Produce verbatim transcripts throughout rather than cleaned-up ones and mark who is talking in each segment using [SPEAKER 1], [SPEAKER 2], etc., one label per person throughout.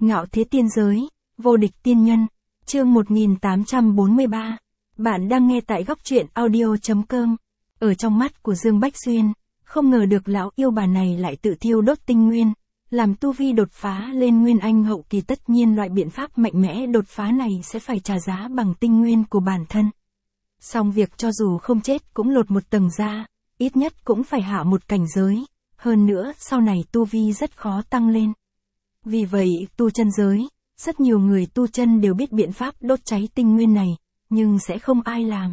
[SPEAKER 1] Ngạo thế tiên giới, vô địch tiên nhân, chương một nghìn tám trăm bốn mươi ba. Bạn đang nghe tại góc truyện audio.com. Ở trong mắt của Dương Bách Xuyên, không ngờ được lão yêu bà này lại tự thiêu đốt tinh nguyên, làm tu vi đột phá lên nguyên anh hậu kỳ. Tất nhiên loại biện pháp mạnh mẽ đột phá này sẽ phải trả giá bằng tinh nguyên của bản thân. Song việc cho dù không chết cũng lột một tầng ra, ít nhất cũng phải hạ một cảnh giới, hơn nữa sau này tu vi rất khó tăng lên. Vì vậy, tu chân giới, rất nhiều người tu chân đều biết biện pháp đốt cháy tinh nguyên này, nhưng sẽ không ai làm.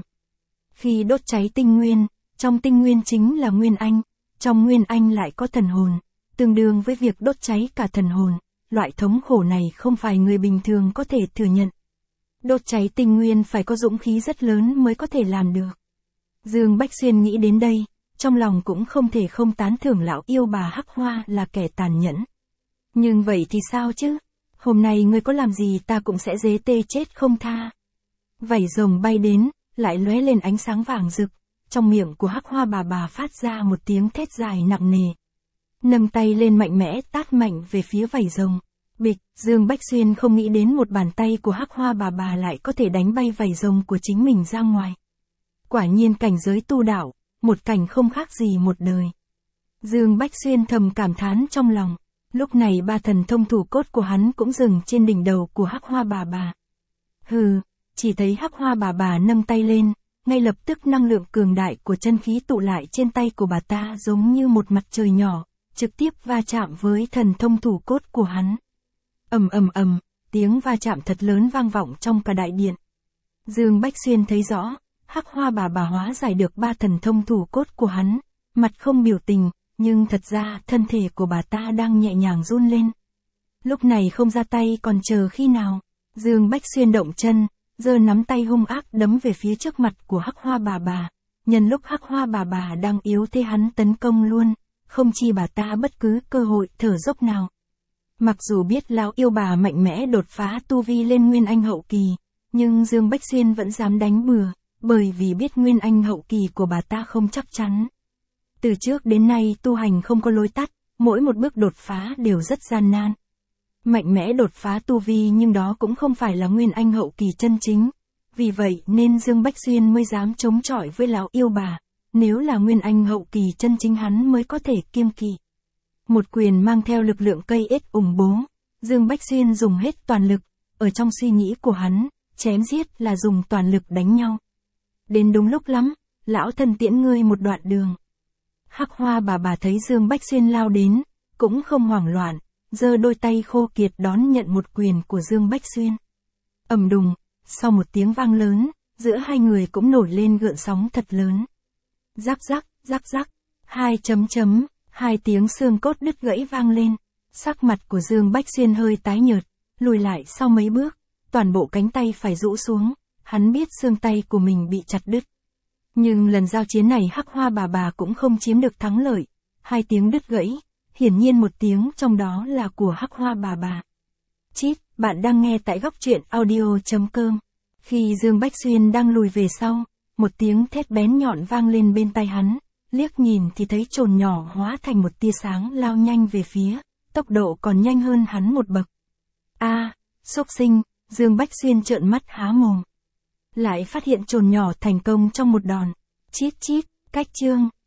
[SPEAKER 1] Khi đốt cháy tinh nguyên, trong tinh nguyên chính là nguyên anh, trong nguyên anh lại có thần hồn, tương đương với việc đốt cháy cả thần hồn. Loại thống khổ này không phải người bình thường có thể thừa nhận. Đốt cháy tinh nguyên phải có dũng khí rất lớn mới có thể làm được. Dương Bách Xuyên nghĩ đến đây, trong lòng cũng không thể không tán thưởng lão yêu bà Hắc Hoa là kẻ tàn nhẫn. Nhưng vậy thì sao chứ? Hôm nay ngươi có làm gì ta cũng sẽ dế tê chết không tha. Vảy rồng bay đến, lại lóe lên ánh sáng vàng rực, trong miệng của Hắc Hoa bà bà phát ra một tiếng thét dài nặng nề. Nâng tay lên mạnh mẽ tát mạnh về phía vảy rồng. Bịch, Dương Bách Xuyên không nghĩ đến một bàn tay của Hắc Hoa bà bà lại có thể đánh bay vảy rồng của chính mình ra ngoài. Quả nhiên cảnh giới tu đạo, một cảnh không khác gì một đời. Dương Bách Xuyên thầm cảm thán trong lòng. Lúc này ba thần thông thủ cốt của hắn cũng dừng trên đỉnh đầu của Hắc Hoa bà bà. Hừ, chỉ thấy Hắc Hoa bà bà nâng tay lên, ngay lập tức năng lượng cường đại của chân khí tụ lại trên tay của bà ta giống như một mặt trời nhỏ, trực tiếp va chạm với thần thông thủ cốt của hắn. Ầm ầm ầm, tiếng va chạm thật lớn vang vọng trong cả đại điện. Dương Bách Xuyên thấy rõ, Hắc Hoa bà bà hóa giải được ba thần thông thủ cốt của hắn, mặt không biểu tình. Nhưng thật ra thân thể của bà ta đang nhẹ nhàng run lên. Lúc này không ra tay còn chờ khi nào. Dương Bách Xuyên động chân, giơ nắm tay hung ác đấm về phía trước mặt của Hắc Hoa bà bà. Nhân lúc Hắc Hoa bà bà đang yếu thế hắn tấn công luôn, không chi bà ta bất cứ cơ hội thở dốc nào. Mặc dù biết lão yêu bà mạnh mẽ đột phá tu vi lên nguyên anh hậu kỳ, nhưng Dương Bách Xuyên vẫn dám đánh bừa, bởi vì biết nguyên anh hậu kỳ của bà ta không chắc chắn. Từ trước đến nay tu hành không có lối tắt, mỗi một bước đột phá đều rất gian nan. Mạnh mẽ đột phá tu vi nhưng đó cũng không phải là nguyên anh hậu kỳ chân chính. Vì vậy nên Dương Bách Xuyên mới dám chống chọi với lão yêu bà. Nếu là nguyên anh hậu kỳ chân chính hắn mới có thể kiêng kỵ. Một quyền mang theo lực lượng cây ếch ủng bố. Dương Bách Xuyên dùng hết toàn lực. Ở trong suy nghĩ của hắn, chém giết là dùng toàn lực đánh nhau. Đến đúng lúc lắm, lão thân tiễn ngươi một đoạn đường. Hắc Hoa bà bà thấy Dương Bách Xuyên lao đến, cũng không hoảng loạn, giơ đôi tay khô kiệt đón nhận một quyền của Dương Bách Xuyên. Ầm đùng, sau một tiếng vang lớn, giữa hai người cũng nổi lên gợn sóng thật lớn. Rắc rắc, rắc rắc, hai chấm chấm, hai tiếng xương cốt đứt gãy vang lên. Sắc mặt của Dương Bách Xuyên hơi tái nhợt, lùi lại sau mấy bước, toàn bộ cánh tay phải rũ xuống, hắn biết xương tay của mình bị chặt đứt. Nhưng lần giao chiến này Hắc Hoa bà bà cũng không chiếm được thắng lợi. Hai tiếng đứt gãy, hiển nhiên một tiếng trong đó là của Hắc Hoa bà bà. Chít, bạn đang nghe tại góc truyện audio.com. Khi Dương Bách Xuyên đang lùi về sau, một tiếng thét bén nhọn vang lên bên tai hắn. Liếc nhìn thì thấy chồn nhỏ hóa thành một tia sáng lao nhanh về phía, tốc độ còn nhanh hơn hắn một bậc. A, xúc sinh, Dương Bách Xuyên trợn mắt há mồm. Lại phát hiện chồn nhỏ thành công trong một đòn. Chít chít, cách chương.